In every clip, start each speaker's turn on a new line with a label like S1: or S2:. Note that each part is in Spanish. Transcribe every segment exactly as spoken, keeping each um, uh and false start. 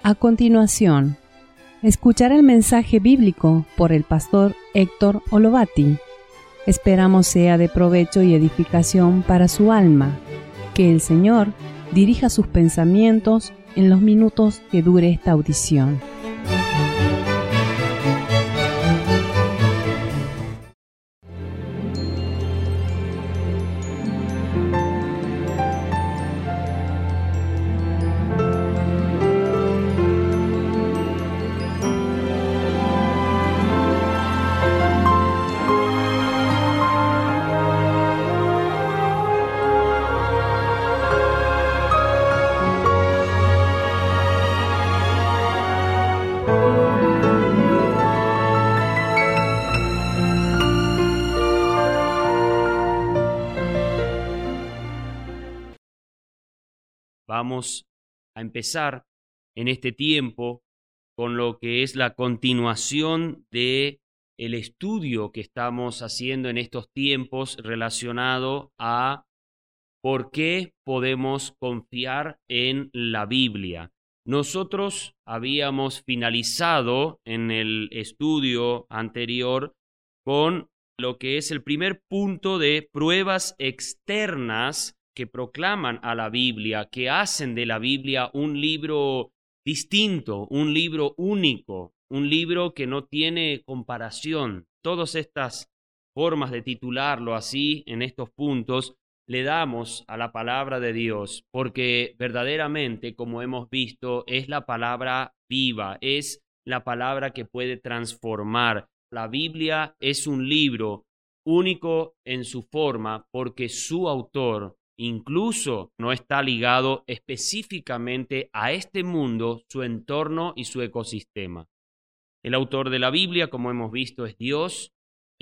S1: A continuación, escuchar el mensaje bíblico por el pastor Héctor Olovati. Esperamos sea de provecho y edificación para su alma. Que el Señor dirija sus pensamientos en los minutos que dure esta audición.
S2: Vamos a empezar en este tiempo con lo que es la continuación de el estudio que estamos haciendo en estos tiempos relacionado a por qué podemos confiar en la Biblia. Nosotros habíamos finalizado en el estudio anterior con lo que es el primer punto de pruebas externas que proclaman a la Biblia, que hacen de la Biblia un libro distinto, un libro único, un libro que no tiene comparación. Todas estas formas de titularlo así en estos puntos le damos a la palabra de Dios, porque verdaderamente, como hemos visto, es la palabra viva, es la palabra que puede transformar. La Biblia es un libro único en su forma porque su autor incluso no está ligado específicamente a este mundo, su entorno y su ecosistema. El autor de la Biblia, como hemos visto, es Dios,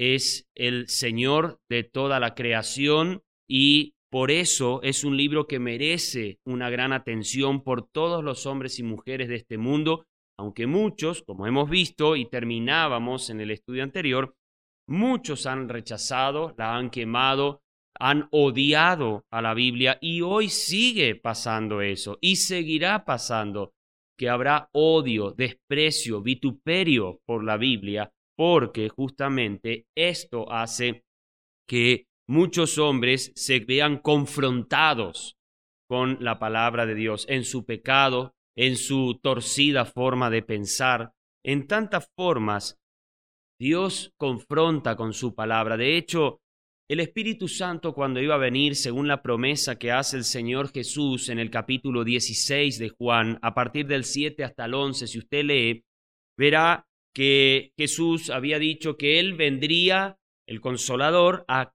S2: es el Señor de toda la creación y por eso es un libro que merece una gran atención por todos los hombres y mujeres de este mundo, aunque muchos, como hemos visto y terminábamos en el estudio anterior, muchos han rechazado, la han quemado, han odiado a la Biblia y hoy sigue pasando eso y seguirá pasando, que habrá odio, desprecio, vituperio por la Biblia, porque justamente esto hace que muchos hombres se vean confrontados con la palabra de Dios en su pecado, en su torcida forma de pensar, en tantas formas. Dios confronta con su palabra. De hecho, el Espíritu Santo, cuando iba a venir, según la promesa que hace el Señor Jesús en el capítulo dieciséis de Juan, a partir del siete hasta el once, si usted lee, verá que Jesús había dicho que Él vendría, el Consolador, a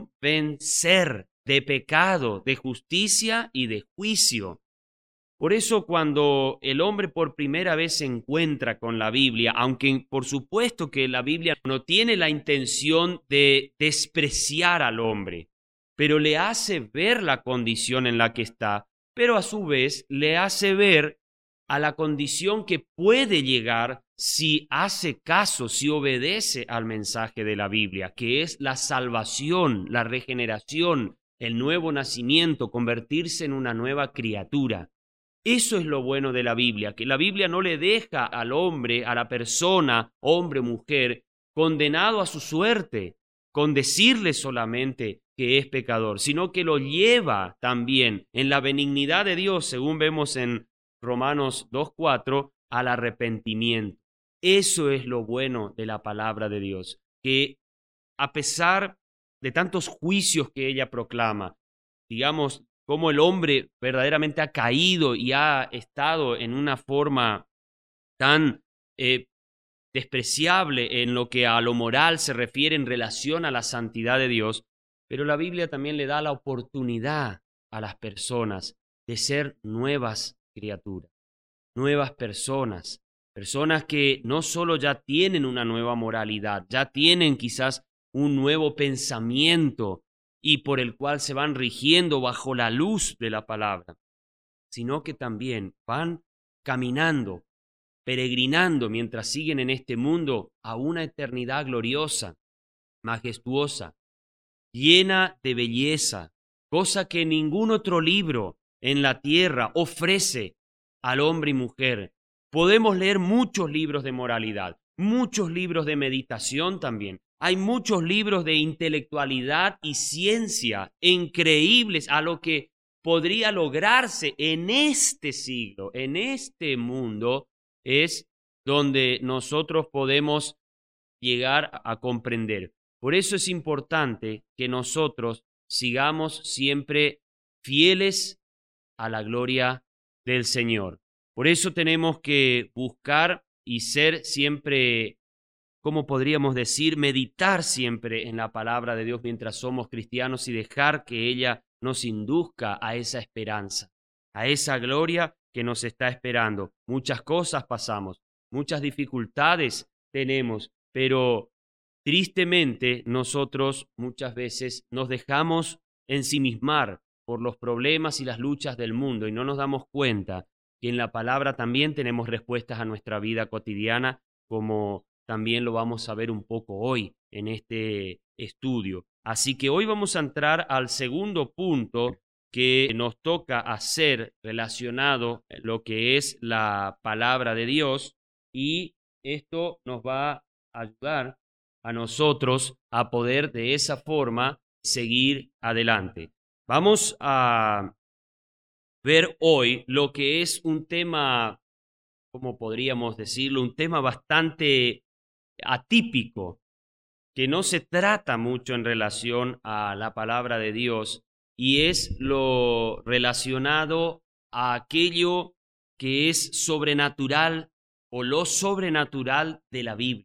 S2: convencer de pecado, de justicia y de juicio. Por eso cuando el hombre por primera vez se encuentra con la Biblia, aunque por supuesto que la Biblia no tiene la intención de despreciar al hombre, pero le hace ver la condición en la que está, pero a su vez le hace ver a la condición que puede llegar si hace caso, si obedece al mensaje de la Biblia, que es la salvación, la regeneración, el nuevo nacimiento, convertirse en una nueva criatura. Eso es lo bueno de la Biblia, que la Biblia no le deja al hombre, a la persona, hombre o mujer, condenado a su suerte, con decirle solamente que es pecador, sino que lo lleva también en la benignidad de Dios, según vemos en Romanos dos cuatro, al arrepentimiento. Eso es lo bueno de la palabra de Dios, que a pesar de tantos juicios que ella proclama, digamos, cómo el hombre verdaderamente ha caído y ha estado en una forma tan eh, despreciable en lo que a lo moral se refiere en relación a la santidad de Dios, pero la Biblia también le da la oportunidad a las personas de ser nuevas criaturas, nuevas personas, personas que no solo ya tienen una nueva moralidad, ya tienen quizás un nuevo pensamiento y por el cual se van rigiendo bajo la luz de la palabra, sino que también van caminando, peregrinando mientras siguen en este mundo a una eternidad gloriosa, majestuosa, llena de belleza, cosa que ningún otro libro en la tierra ofrece al hombre y mujer, Podemos leer muchos libros de moralidad, muchos libros de meditación también. Hay muchos libros de intelectualidad y ciencia increíbles a lo que podría lograrse en este siglo, en este mundo, es donde nosotros podemos llegar a comprender. Por eso es importante que nosotros sigamos siempre fieles a la gloria del Señor. Por eso tenemos que buscar y ser siempre, ¿cómo podríamos decir? Meditar siempre en la palabra de Dios mientras somos cristianos y dejar que ella nos induzca a esa esperanza, a esa gloria que nos está esperando. Muchas cosas pasamos, muchas dificultades tenemos, pero tristemente nosotros muchas veces nos dejamos ensimismar por los problemas y las luchas del mundo y no nos damos cuenta que en la palabra también tenemos respuestas a nuestra vida cotidiana, como también lo vamos a ver un poco hoy en este estudio. Así que hoy vamos a entrar al segundo punto que nos toca hacer relacionado a lo que es la palabra de Dios, y esto nos va a ayudar a nosotros a poder de esa forma seguir adelante. Vamos a ver hoy lo que es un tema, ¿cómo podríamos decirlo? Un tema bastante atípico, que no se trata mucho en relación a la palabra de Dios, y es lo relacionado a aquello que es sobrenatural o lo sobrenatural de la Biblia.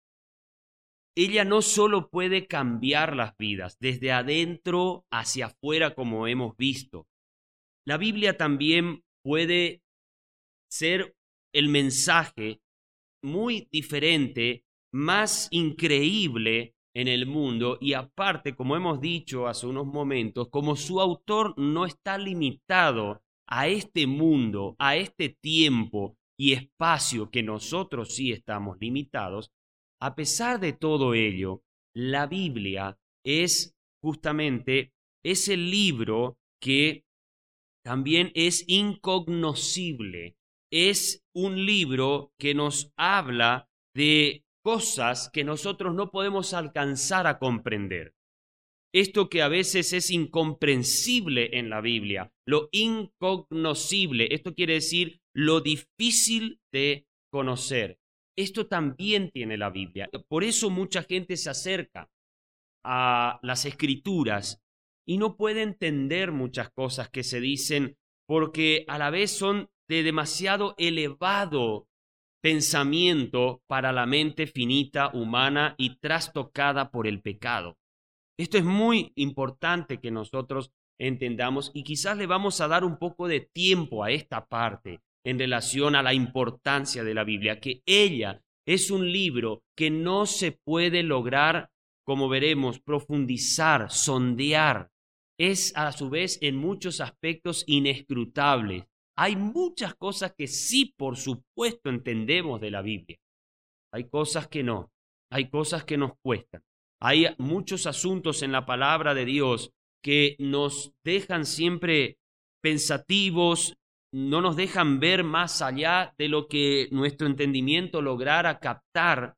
S2: Ella no solo puede cambiar las vidas desde adentro hacia afuera, como hemos visto. La Biblia también puede ser el mensaje muy diferente, más increíble en el mundo, y aparte, como hemos dicho hace unos momentos, como su autor no está limitado a este mundo, a este tiempo y espacio que nosotros sí estamos limitados, a pesar de todo ello, la Biblia es justamente ese libro que también es incognoscible. Es un libro que nos habla de cosas que nosotros no podemos alcanzar a comprender. Esto que a veces es incomprensible en la Biblia, lo incognoscible, esto quiere decir lo difícil de conocer. Esto también tiene la Biblia. Por eso mucha gente se acerca a las Escrituras y no puede entender muchas cosas que se dicen porque a la vez son de demasiado elevado pensamiento para la mente finita humana y trastocada por el pecado. Esto es muy importante que nosotros entendamos, y quizás le vamos a dar un poco de tiempo a esta parte en relación a la importancia de la Biblia, que ella es un libro que no se puede lograr, como veremos, profundizar, sondear. Es a su vez en muchos aspectos inescrutable. Hay muchas cosas que sí, por supuesto, entendemos de la Biblia. Hay cosas que no, hay cosas que nos cuestan. Hay muchos asuntos en la palabra de Dios que nos dejan siempre pensativos, no nos dejan ver más allá de lo que nuestro entendimiento lograra captar.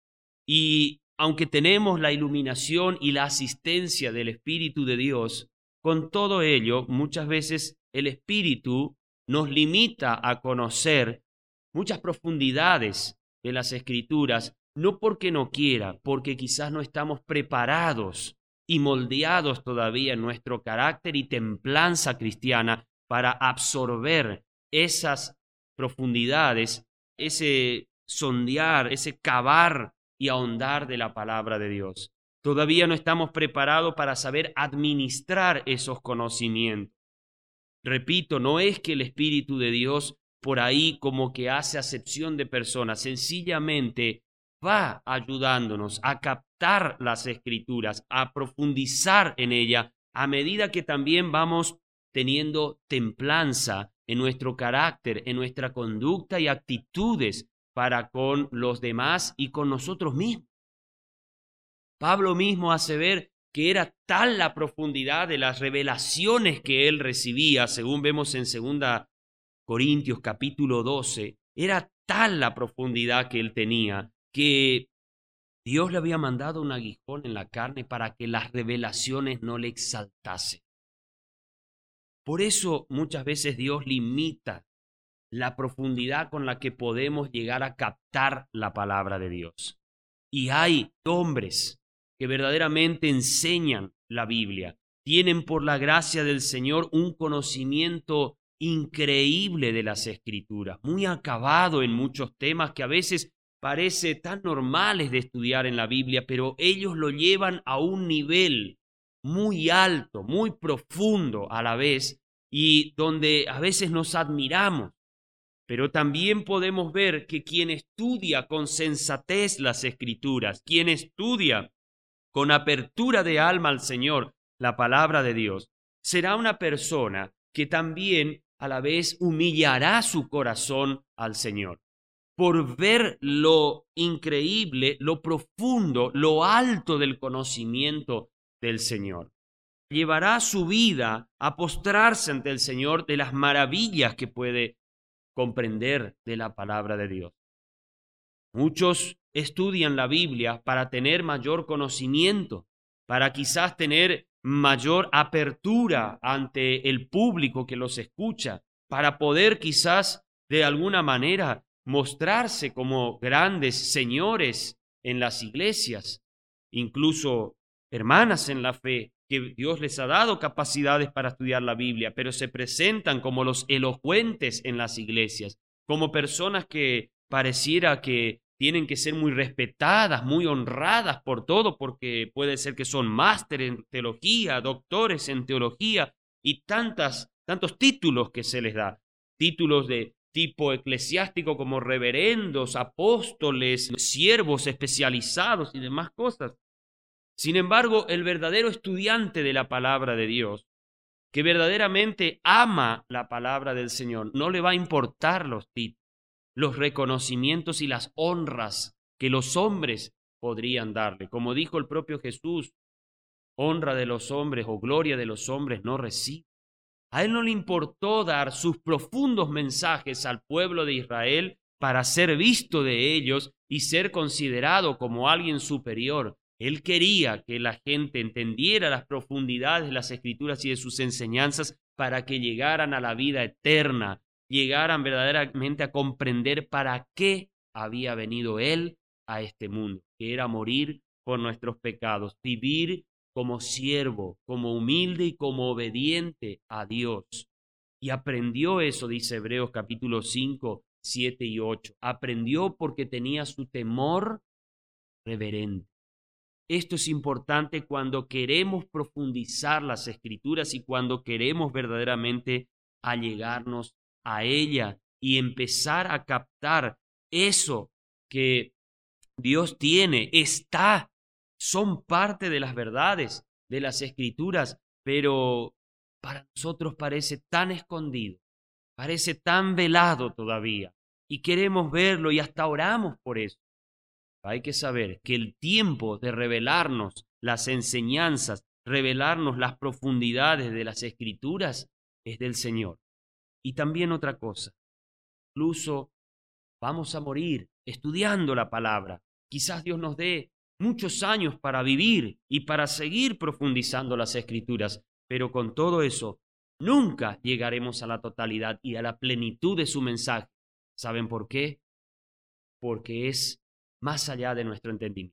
S2: Y aunque tenemos la iluminación y la asistencia del Espíritu de Dios, con todo ello, muchas veces el Espíritu nos limita a conocer muchas profundidades de las Escrituras, no porque no quiera, porque quizás no estamos preparados y moldeados todavía en nuestro carácter y templanza cristiana para absorber esas profundidades, ese sondear, ese cavar y ahondar de la palabra de Dios. Todavía no estamos preparados para saber administrar esos conocimientos. Repito, no es que el Espíritu de Dios por ahí como que hace acepción de personas, sencillamente va ayudándonos a captar las Escrituras, a profundizar en ella, a medida que también vamos teniendo templanza en nuestro carácter, en nuestra conducta y actitudes para con los demás y con nosotros mismos. Pablo mismo hace ver que era tal la profundidad de las revelaciones que él recibía, según vemos en segunda Corintios capítulo doce, Era tal la profundidad que él tenía que Dios le había mandado un aguijón en la carne para que las revelaciones no le exaltasen. Por eso muchas veces Dios limita la profundidad con la que podemos llegar a captar la palabra de Dios. Y hay hombres que verdaderamente enseñan la Biblia, tienen por la gracia del Señor un conocimiento increíble de las Escrituras, muy acabado en muchos temas que a veces parece tan normales de estudiar en la Biblia, pero ellos lo llevan a un nivel muy alto, muy profundo a la vez, y donde a veces nos admiramos. Pero también podemos ver que quien estudia con sensatez las Escrituras, quien estudia con apertura de alma al Señor la palabra de Dios, será una persona que también a la vez humillará su corazón al Señor, por ver lo increíble, lo profundo, lo alto del conocimiento del Señor. Llevará su vida a postrarse ante el Señor de las maravillas que puede comprender de la palabra de Dios. Muchos estudian la Biblia para tener mayor conocimiento, para quizás tener mayor apertura ante el público que los escucha, para poder quizás de alguna manera mostrarse como grandes señores en las iglesias, incluso hermanas en la fe, que Dios les ha dado capacidades para estudiar la Biblia, pero se presentan como los elocuentes en las iglesias, como personas que pareciera que tienen que ser muy respetadas, muy honradas por todo, porque puede ser que son másteres en teología, doctores en teología y tantas, tantos títulos que se les da, títulos de tipo eclesiástico como reverendos, apóstoles, siervos especializados y demás cosas. Sin embargo, el verdadero estudiante de la palabra de Dios, que verdaderamente ama la palabra del Señor, no le va a importar los títulos, los reconocimientos y las honras que los hombres podrían darle. Como dijo el propio Jesús, honra de los hombres o gloria de los hombres no recibe. A él no le importó dar sus profundos mensajes al pueblo de Israel para ser visto de ellos y ser considerado como alguien superior. Él quería que la gente entendiera las profundidades de las Escrituras y de sus enseñanzas para que llegaran a la vida eterna, llegaran verdaderamente a comprender para qué había venido Él a este mundo, que era morir por nuestros pecados, vivir como siervo, como humilde y como obediente a Dios. Y aprendió eso, dice Hebreos capítulo cinco, siete y ocho. Aprendió porque tenía su temor reverente. Esto es importante cuando queremos profundizar las Escrituras y cuando queremos verdaderamente allegarnos a ella y empezar a captar eso que Dios tiene, está, son parte de las verdades de las Escrituras, pero para nosotros parece tan escondido, parece tan velado todavía, y queremos verlo y hasta oramos por eso. Hay que saber que el tiempo de revelarnos las enseñanzas, revelarnos las profundidades de las Escrituras es del Señor. Y también otra cosa, incluso vamos a morir estudiando la palabra. Quizás Dios nos dé muchos años para vivir y para seguir profundizando las Escrituras, pero con todo eso nunca llegaremos a la totalidad y a la plenitud de su mensaje. ¿Saben por qué? Porque es más allá de nuestro entendimiento.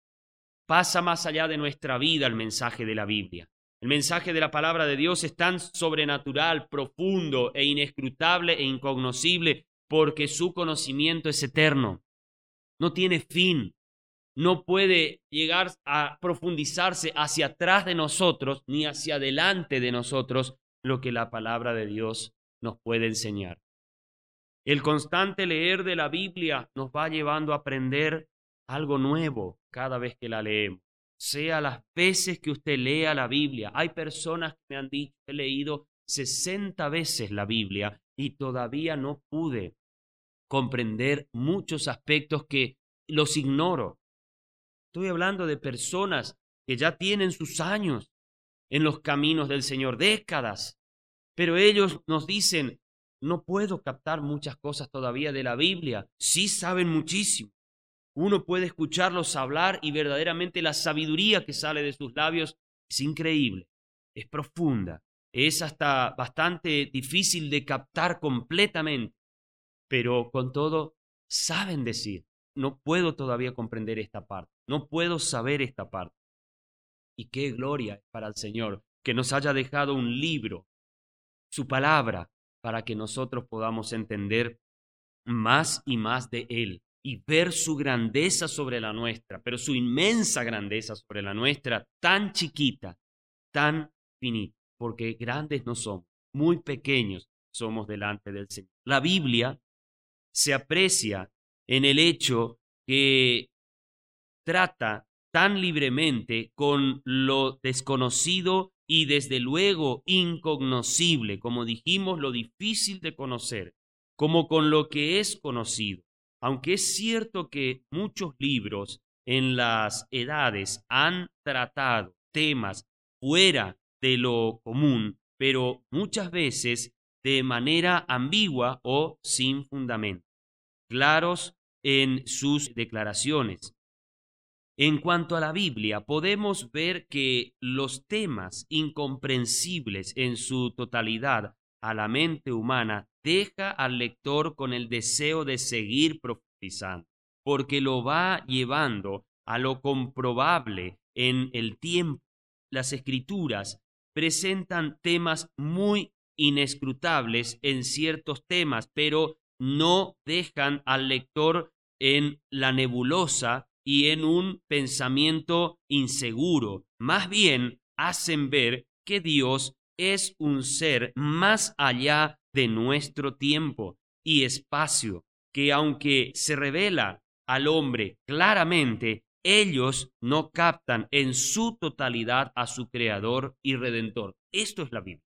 S2: Pasa más allá de nuestra vida el mensaje de la Biblia. El mensaje de la palabra de Dios es tan sobrenatural, profundo e inescrutable e incognoscible porque su conocimiento es eterno. No tiene fin. No puede llegar a profundizarse hacia atrás de nosotros ni hacia adelante de nosotros lo que la palabra de Dios nos puede enseñar. El constante leer de la Biblia nos va llevando a aprender algo nuevo cada vez que la leemos. Sea las veces que usted lea la Biblia. Hay personas que me han dicho, he leído sesenta veces la Biblia y todavía no pude comprender muchos aspectos que los ignoro. Estoy hablando de personas que ya tienen sus años en los caminos del Señor, décadas, pero ellos nos dicen, no puedo captar muchas cosas todavía de la Biblia. Sí saben muchísimo. Uno puede escucharlos hablar y verdaderamente la sabiduría que sale de sus labios es increíble, es profunda, es hasta bastante difícil de captar completamente, pero con todo saben decir, no puedo todavía comprender esta parte, no puedo saber esta parte. Y qué gloria es para el Señor que nos haya dejado un libro, su palabra, para que nosotros podamos entender más y más de Él y ver su grandeza sobre la nuestra, pero su inmensa grandeza sobre la nuestra, tan chiquita, tan finita, porque grandes no somos, muy pequeños somos delante del Señor. La Biblia se aprecia en el hecho que trata tan libremente con lo desconocido y desde luego incognoscible, como dijimos, lo difícil de conocer, como con lo que es conocido. Aunque es cierto que muchos libros en las edades han tratado temas fuera de lo común, pero muchas veces de manera ambigua o sin fundamento, claros en sus declaraciones. En cuanto a la Biblia, podemos ver que los temas incomprensibles en su totalidad a la mente humana deja al lector con el deseo de seguir profundizando, porque lo va llevando a lo comprobable en el tiempo. Las Escrituras presentan temas muy inescrutables en ciertos temas, pero no dejan al lector en la nebulosa y en un pensamiento inseguro. Más bien hacen ver que Dios es un ser más allá de nuestro tiempo y espacio, que aunque se revela al hombre claramente, ellos no captan en su totalidad a su Creador y Redentor. Esto es la Biblia.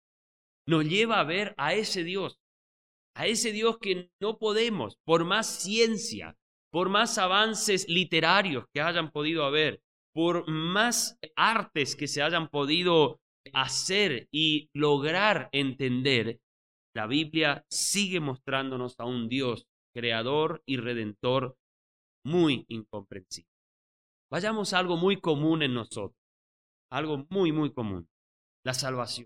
S2: Nos lleva a ver a ese Dios, a ese Dios que no podemos, por más ciencia, por más avances literarios que hayan podido haber, por más artes que se hayan podido hacer y lograr entender, la Biblia sigue mostrándonos a un Dios creador y redentor muy incomprensible. Vayamos a algo muy común en nosotros, algo muy, muy común, la salvación.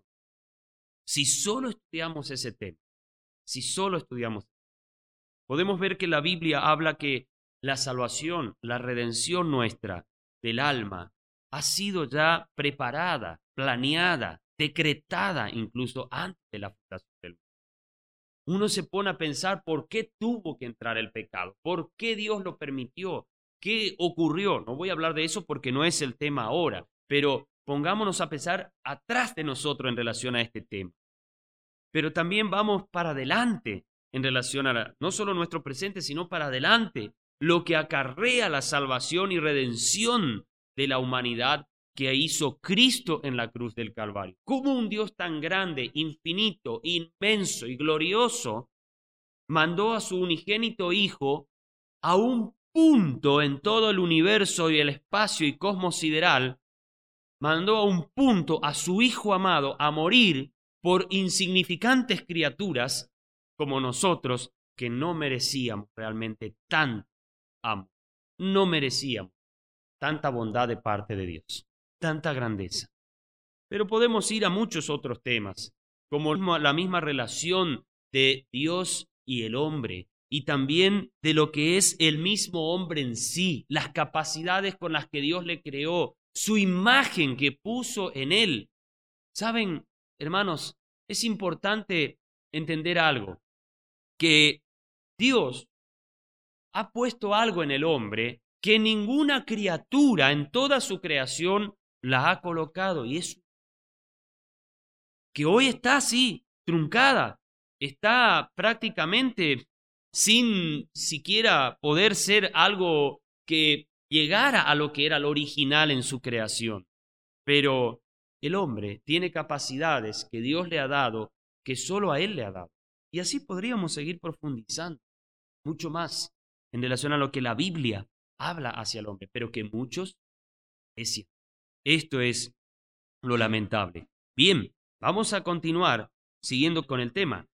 S2: Si solo estudiamos ese tema, si solo estudiamos, podemos ver que la Biblia habla que la salvación, la redención nuestra del alma, ha sido ya preparada, planeada, decretada incluso antes de la fundación del mundo. Uno se pone a pensar por qué tuvo que entrar el pecado, por qué Dios lo permitió, qué ocurrió. No voy a hablar de eso porque no es el tema ahora, pero pongámonos a pensar atrás de nosotros en relación a este tema. Pero también vamos para adelante en relación a la, no solo nuestro presente, sino para adelante, lo que acarrea la salvación y redención de la humanidad que hizo Cristo en la cruz del Calvario. ¿Cómo un Dios tan grande, infinito, inmenso y glorioso mandó a su unigénito Hijo a un punto en todo el universo y el espacio y cosmos sideral, mandó a un punto a su Hijo amado a morir por insignificantes criaturas como nosotros, que no merecíamos realmente tanto amor, no merecíamos tanta bondad de parte de Dios, tanta grandeza. Pero podemos ir a muchos otros temas, como la misma relación de Dios y el hombre, y también de lo que es el mismo hombre en sí, las capacidades con las que Dios le creó, su imagen que puso en él. ¿Saben, hermanos? Es importante entender algo, que Dios ha puesto algo en el hombre que ninguna criatura en toda su creación la ha colocado, y es que hoy está así, truncada, está prácticamente sin siquiera poder ser algo que llegara a lo que era lo original en su creación. Pero el hombre tiene capacidades que Dios le ha dado, que solo a él le ha dado. Y así podríamos seguir profundizando mucho más en relación a lo que la Biblia habla hacia el hombre, pero que muchos es cierto. Esto es lo lamentable. Bien, vamos a continuar siguiendo con el tema.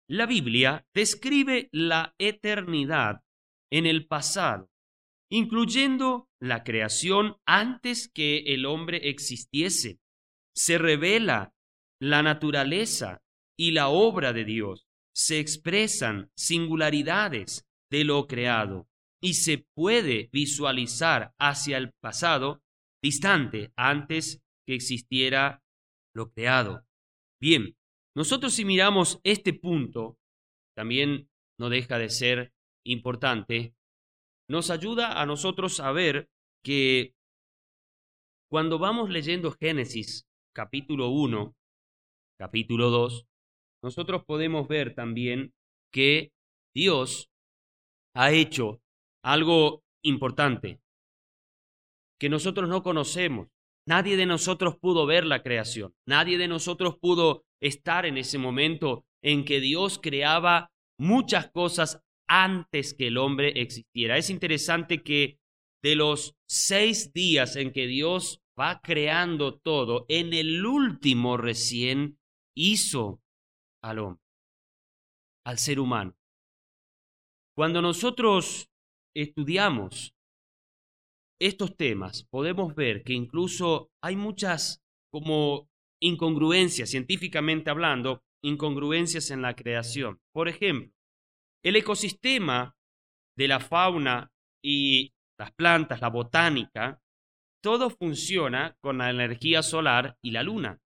S2: La Biblia describe la eternidad en el pasado, incluyendo la creación antes que el hombre existiese. Se revela la naturaleza y la obra de Dios. Se expresan singularidades de lo creado y se puede visualizar hacia el pasado distante antes que existiera lo creado. Bien, nosotros si miramos este punto, también no deja de ser importante, nos ayuda a nosotros a ver que cuando vamos leyendo Génesis capítulo uno, capítulo dos, nosotros podemos ver también que Dios ha hecho algo importante que nosotros no conocemos. Nadie de nosotros pudo ver la creación. Nadie de nosotros pudo estar en ese momento en que Dios creaba muchas cosas antes que el hombre existiera. Es interesante que de los seis días en que Dios va creando todo, en el último recién hizo al hombre, al ser humano. Cuando nosotros estudiamos estos temas, podemos ver que incluso hay muchas como incongruencias, científicamente hablando, incongruencias en la creación. Por ejemplo, el ecosistema de la fauna y las plantas, la botánica, todo funciona con la energía solar y la luna.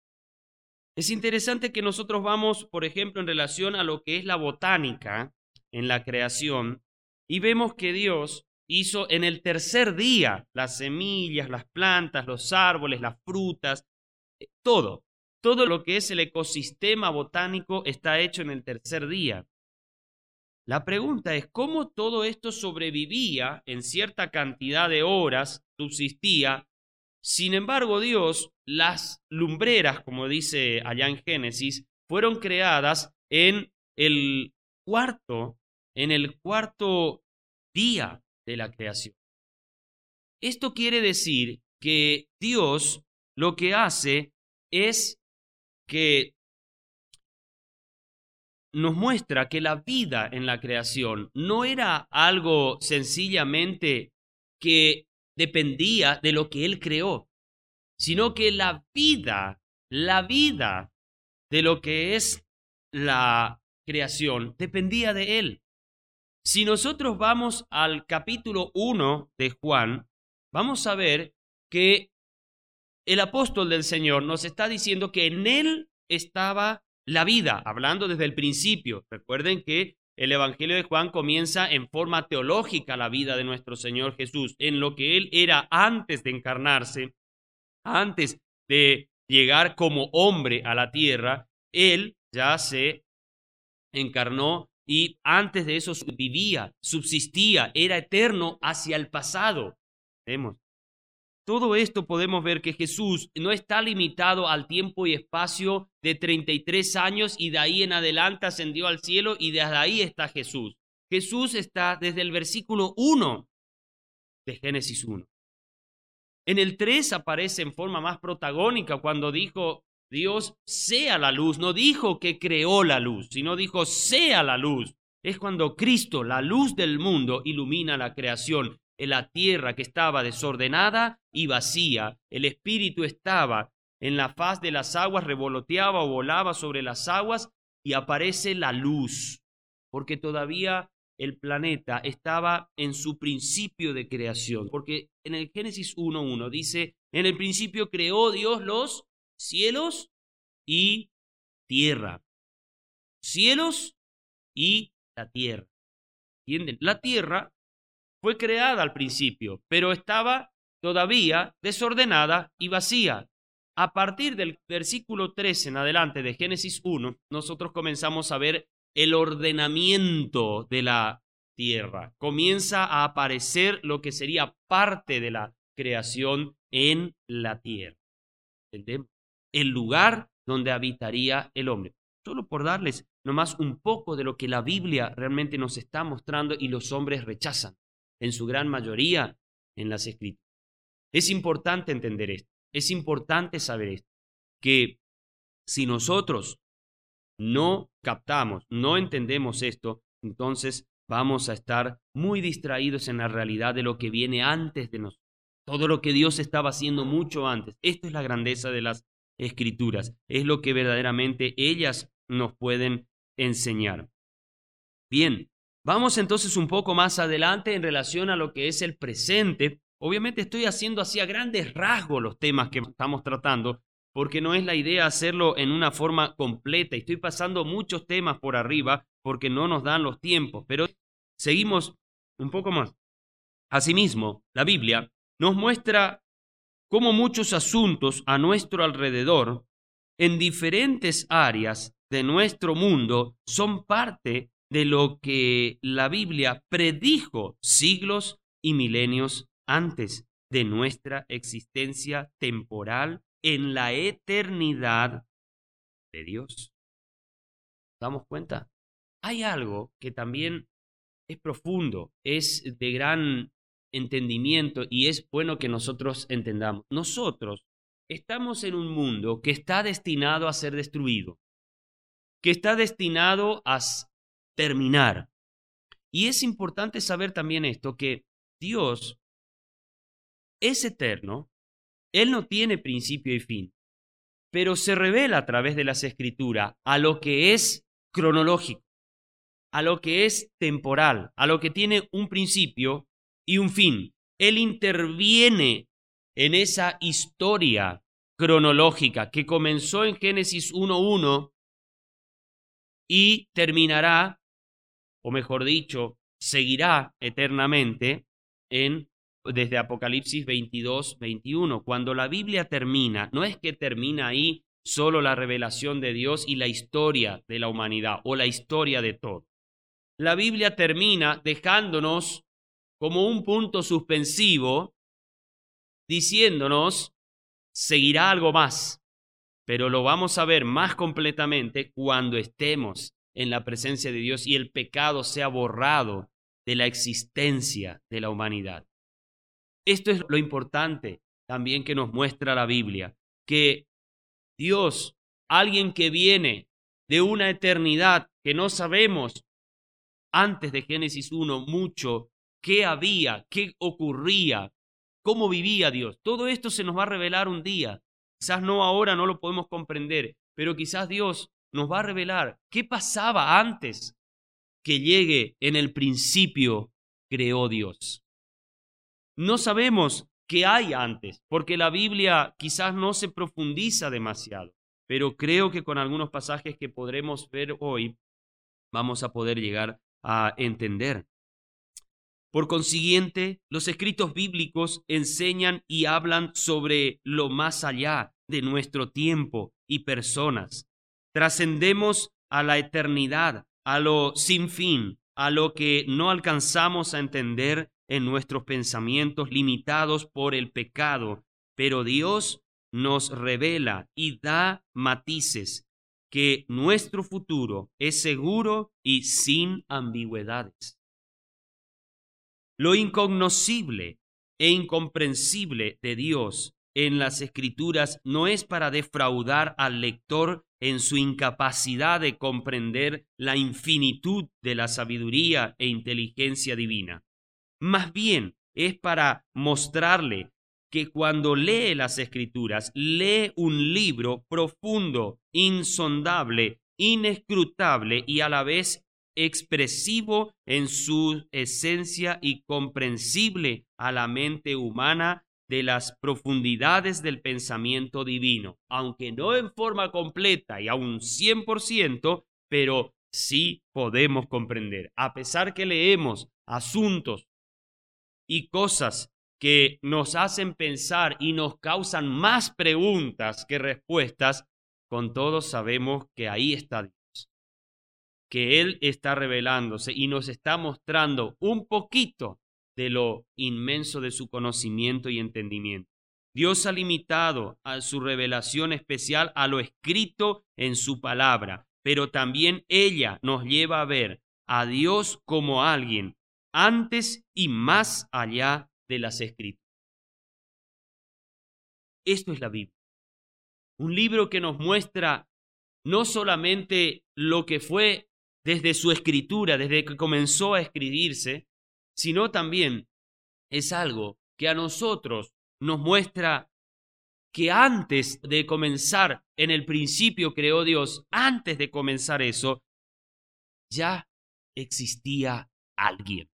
S2: Es interesante que nosotros vamos, por ejemplo, en relación a lo que es la botánica en la creación, y vemos que Dios hizo en el tercer día las semillas, las plantas, los árboles, las frutas, todo. Todo lo que es el ecosistema botánico está hecho en el tercer día. La pregunta es, ¿cómo todo esto sobrevivía en cierta cantidad de horas, subsistía? Sin embargo, Dios, las lumbreras, como dice allá en Génesis, fueron creadas en el cuarto, en el cuarto día de la creación. Esto quiere decir que Dios lo que hace es que nos muestra que la vida en la creación no era algo sencillamente que dependía de lo que Él creó, sino que la vida, la vida de lo que es la creación dependía de Él. Si nosotros vamos al capítulo uno de Juan, vamos a ver que el apóstol del Señor nos está diciendo que en Él estaba la vida, hablando desde el principio. Recuerden que el Evangelio de Juan comienza en forma teológica la vida de nuestro Señor Jesús, en lo que Él era antes de encarnarse, antes de llegar como hombre a la tierra. Él ya se encarnó y antes de eso vivía, subsistía, era eterno hacia el pasado. Vemos. Todo esto podemos ver que Jesús no está limitado al tiempo y espacio de treinta y tres años y de ahí en adelante ascendió al cielo y desde ahí está Jesús. Jesús está desde el versículo uno de Génesis uno. En el tres aparece en forma más protagónica cuando dijo Dios sea la luz. No dijo que creó la luz, sino dijo sea la luz. Es cuando Cristo, la luz del mundo, ilumina la creación. En la tierra que estaba desordenada y vacía, el Espíritu estaba en la faz de las aguas, revoloteaba o volaba sobre las aguas y aparece la luz, porque todavía el planeta estaba en su principio de creación, porque en el Génesis uno uno dice, en el principio creó Dios los cielos y tierra, cielos y la tierra, ¿entienden? La tierra fue creada al principio, pero estaba todavía desordenada y vacía. A partir del versículo tres en adelante de Génesis uno, nosotros comenzamos a ver el ordenamiento de la tierra. Comienza a aparecer lo que sería parte de la creación en la tierra. ¿Entendemos? El lugar donde habitaría el hombre. Solo por darles nomás un poco de lo que la Biblia realmente nos está mostrando y los hombres rechazan, en su gran mayoría, en las Escrituras. Es importante entender esto, es importante saber esto, que si nosotros no captamos, no entendemos esto, entonces vamos a estar muy distraídos en la realidad de lo que viene antes de nosotros. Todo lo que Dios estaba haciendo mucho antes. Esto es la grandeza de las Escrituras. Es lo que verdaderamente ellas nos pueden enseñar. Bien, vamos entonces un poco más adelante en relación a lo que es el presente. Obviamente estoy haciendo así a grandes rasgos los temas que estamos tratando, porque no es la idea hacerlo en una forma completa. Estoy pasando muchos temas por arriba porque no nos dan los tiempos, pero seguimos un poco más. Asimismo, la Biblia nos muestra cómo muchos asuntos a nuestro alrededor, en diferentes áreas de nuestro mundo, son parte de lo que la Biblia predijo siglos y milenios antes de nuestra existencia temporal en la eternidad de Dios. ¿Damos cuenta? Hay algo que también es profundo, es de gran entendimiento y es bueno que nosotros entendamos. Nosotros estamos en un mundo que está destinado a ser destruido, que está destinado a terminar. Y es importante saber también esto, que Dios es eterno, Él no tiene principio y fin, pero se revela a través de las Escrituras a lo que es cronológico, a lo que es temporal, a lo que tiene un principio y un fin. Él interviene en esa historia cronológica que comenzó en Génesis uno uno y terminará, o mejor dicho, seguirá eternamente en desde Apocalipsis veintidós veintiuno. Cuando la Biblia termina, no es que termina ahí solo la revelación de Dios y la historia de la humanidad o la historia de todo. La Biblia termina dejándonos como un punto suspensivo, diciéndonos, seguirá algo más, pero lo vamos a ver más completamente cuando estemos en la presencia de Dios y el pecado sea borrado de la existencia de la humanidad. Esto es lo importante también que nos muestra la Biblia, que Dios, alguien que viene de una eternidad que no sabemos antes de Génesis uno mucho, qué había, qué ocurría, cómo vivía Dios. Todo esto se nos va a revelar un día. Quizás no ahora, no lo podemos comprender, pero quizás Dios nos va a revelar qué pasaba antes que llegue en el principio creó Dios. No sabemos qué hay antes, porque la Biblia quizás no se profundiza demasiado, pero creo que con algunos pasajes que podremos ver hoy vamos a poder llegar a entender. Por consiguiente, los escritos bíblicos enseñan y hablan sobre lo más allá de nuestro tiempo y personas. Trascendemos a la eternidad, a lo sin fin, a lo que no alcanzamos a entender en nuestros pensamientos limitados por el pecado, pero Dios nos revela y da matices que nuestro futuro es seguro y sin ambigüedades. Lo incognoscible e incomprensible de Dios en las Escrituras no es para defraudar al lector en su incapacidad de comprender la infinitud de la sabiduría e inteligencia divina. Más bien es para mostrarle que cuando lee las Escrituras, lee un libro profundo, insondable, inescrutable y a la vez expresivo en su esencia y comprensible a la mente humana de las profundidades del pensamiento divino, aunque no en forma completa y a un cien por ciento, pero sí podemos comprender. A pesar que leemos asuntos y cosas que nos hacen pensar y nos causan más preguntas que respuestas, con todo sabemos que ahí está Dios, que Él está revelándose y nos está mostrando un poquito de lo inmenso de su conocimiento y entendimiento. Dios ha limitado a su revelación especial a lo escrito en su palabra, pero también ella nos lleva a ver a Dios como alguien antes y más allá de las Escrituras. Esto es la Biblia, un libro que nos muestra no solamente lo que fue desde su escritura, desde que comenzó a escribirse, sino también es algo que a nosotros nos muestra que antes de comenzar, en el principio creó Dios, antes de comenzar eso, ya existía alguien.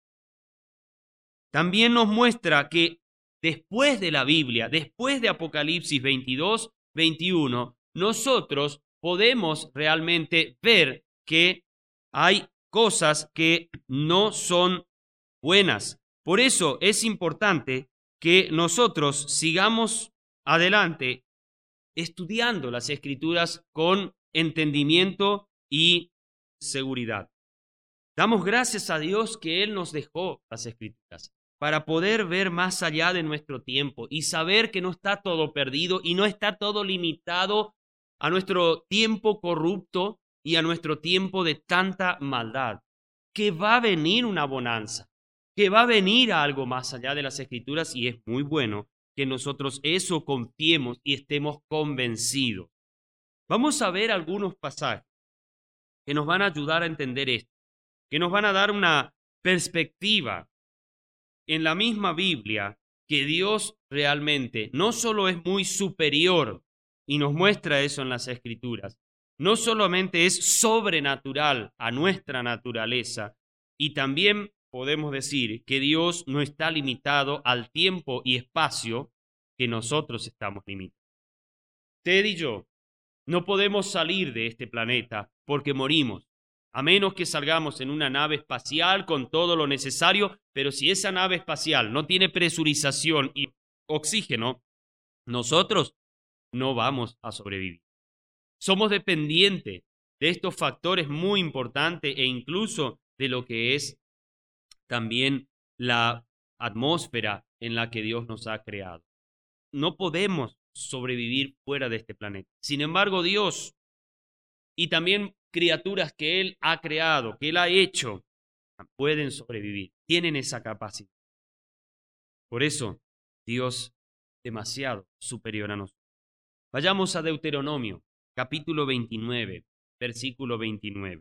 S2: También nos muestra que después de la Biblia, después de Apocalipsis veintidós, veintiuno, nosotros podemos realmente ver que hay cosas que no son buenas. Por eso es importante que nosotros sigamos adelante estudiando las Escrituras con entendimiento y seguridad. Damos gracias a Dios que Él nos dejó las Escrituras para poder ver más allá de nuestro tiempo y saber que no está todo perdido y no está todo limitado a nuestro tiempo corrupto y a nuestro tiempo de tanta maldad, que va a venir una bonanza, que va a venir algo más allá de las Escrituras, y es muy bueno que nosotros eso confiemos y estemos convencidos. Vamos a ver algunos pasajes que nos van a ayudar a entender esto, que nos van a dar una perspectiva en la misma Biblia que Dios realmente no solo es muy superior, y nos muestra eso en las Escrituras, no solamente es sobrenatural a nuestra naturaleza, y también podemos decir que Dios no está limitado al tiempo y espacio que nosotros estamos limitados. Usted y yo no podemos salir de este planeta porque morimos, a menos que salgamos en una nave espacial con todo lo necesario, pero si esa nave espacial no tiene presurización y oxígeno, nosotros no vamos a sobrevivir. Somos dependientes de estos factores muy importantes e incluso de lo que es también la atmósfera en la que Dios nos ha creado. No podemos sobrevivir fuera de este planeta. Sin embargo, Dios y también criaturas que Él ha creado, que Él ha hecho, pueden sobrevivir, tienen esa capacidad. Por eso, Dios es demasiado superior a nosotros. Vayamos a Deuteronomio, capítulo veintinueve, versículo veintinueve.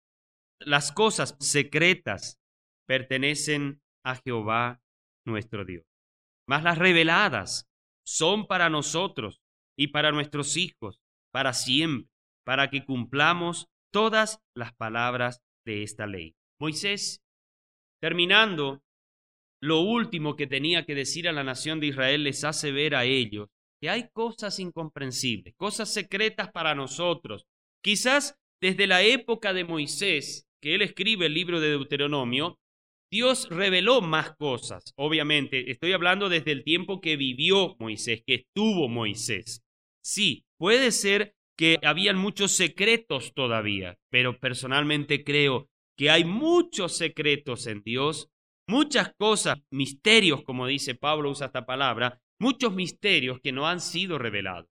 S2: Las cosas secretas pertenecen a Jehová nuestro Dios, mas las reveladas son para nosotros y para nuestros hijos, para siempre, para que cumplamos todas las palabras de esta ley. Moisés, terminando lo último que tenía que decir a la nación de Israel, les hace ver a ellos que hay cosas incomprensibles, cosas secretas para nosotros. Quizás desde la época de Moisés, que él escribe el libro de Deuteronomio, Dios reveló más cosas. Obviamente, estoy hablando desde el tiempo que vivió Moisés, que estuvo Moisés. Sí, puede ser que habían muchos secretos todavía, pero personalmente creo que hay muchos secretos en Dios, muchas cosas, misterios, como dice Pablo, usa esta palabra, muchos misterios que no han sido revelados.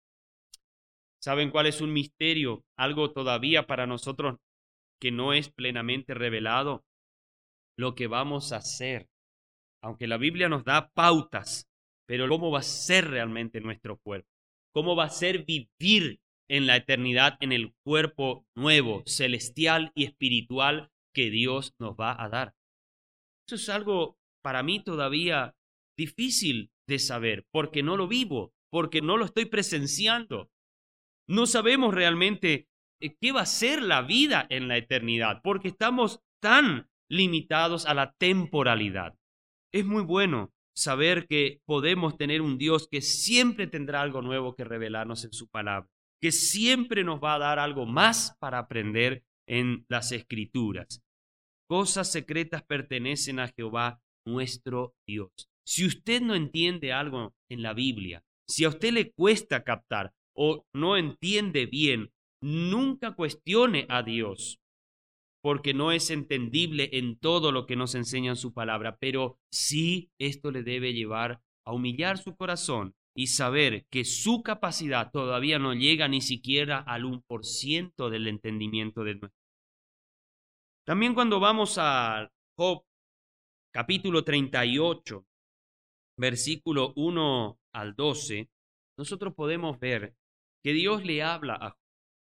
S2: ¿Saben cuál es un misterio? Algo todavía para nosotros que no es plenamente revelado. Lo que vamos a hacer. Aunque la Biblia nos da pautas, pero cómo va a ser realmente nuestro cuerpo. Cómo va a ser vivir en la eternidad en el cuerpo nuevo, celestial y espiritual que Dios nos va a dar. Eso es algo para mí todavía difícil de saber, porque no lo vivo, porque no lo estoy presenciando. No sabemos realmente qué va a ser la vida en la eternidad, porque estamos tan limitados a la temporalidad. Es muy bueno saber que podemos tener un Dios que siempre tendrá algo nuevo que revelarnos en su palabra, que siempre nos va a dar algo más para aprender en las Escrituras. Cosas secretas pertenecen a Jehová nuestro Dios. Si usted no entiende algo en la Biblia, si a usted le cuesta captar o no entiende bien, nunca cuestione a Dios, porque no es entendible en todo lo que nos enseña en su palabra, pero sí esto le debe llevar a humillar su corazón y saber que su capacidad todavía no llega ni siquiera al uno por ciento del entendimiento de nuestro. También cuando vamos a Job, capítulo treinta y ocho, versículo uno al doce, nosotros podemos ver que Dios le habla a Job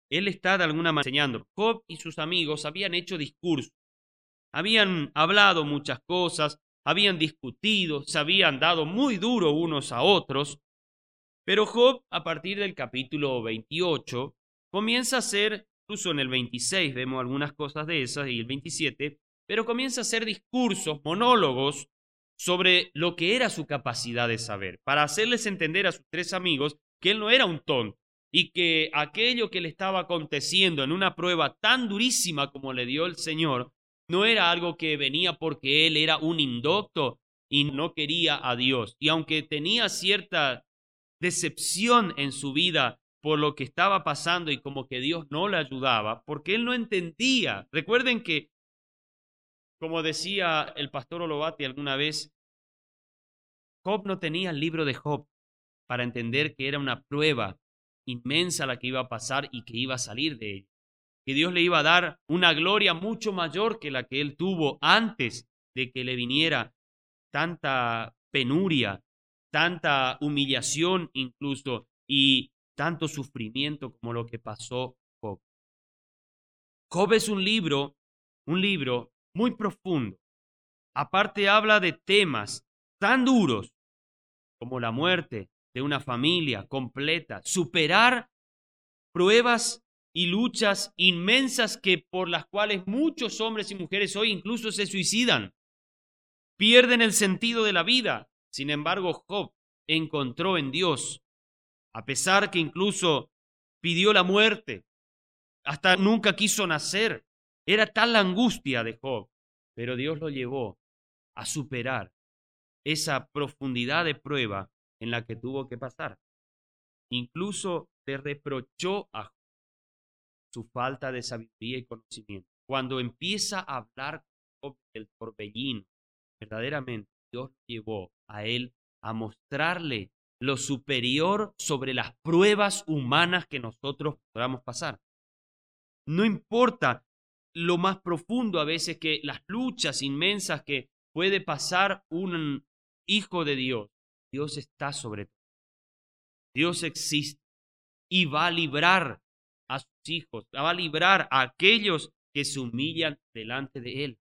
S2: él está de alguna manera enseñando. Job y sus amigos habían hecho discursos, habían hablado muchas cosas, habían discutido, se habían dado muy duro unos a otros, pero Job, a partir del capítulo veintiocho, comienza a hacer, incluso en el veintiséis vemos algunas cosas de esas, y el veintisiete, pero comienza a hacer discursos, monólogos, sobre lo que era su capacidad de saber, para hacerles entender a sus tres amigos que él no era un tonto, y que aquello que le estaba aconteciendo en una prueba tan durísima como le dio el Señor, no era algo que venía porque él era un indocto y no quería a Dios. Y aunque tenía cierta decepción en su vida por lo que estaba pasando y como que Dios no le ayudaba, porque él no entendía. Recuerden que, como decía el pastor Olovati alguna vez, Job no tenía el libro de Job para entender que era una prueba inmensa la que iba a pasar y que iba a salir de ella, que Dios le iba a dar una gloria mucho mayor que la que él tuvo antes de que le viniera tanta penuria, tanta humillación incluso y tanto sufrimiento como lo que pasó Job. Job es un libro, un libro muy profundo. Aparte habla de temas tan duros como la muerte de una familia completa, superar pruebas y luchas inmensas que por las cuales muchos hombres y mujeres hoy incluso se suicidan, pierden el sentido de la vida. Sin embargo, Job encontró en Dios, a pesar que incluso pidió la muerte, hasta nunca quiso nacer. Era tal la angustia de Job, pero Dios lo llevó a superar esa profundidad de prueba en la que tuvo que pasar. Incluso le reprochó a Job su falta de sabiduría y conocimiento. Cuando empieza a hablar con Job del torbellino, verdaderamente Dios llevó a él a mostrarle lo superior sobre las pruebas humanas que nosotros podamos pasar. No importa lo más profundo a veces que las luchas inmensas que puede pasar un hijo de Dios, Dios está sobre todo. Dios existe y va a librar a sus hijos, va a librar a aquellos que se humillan delante de Él.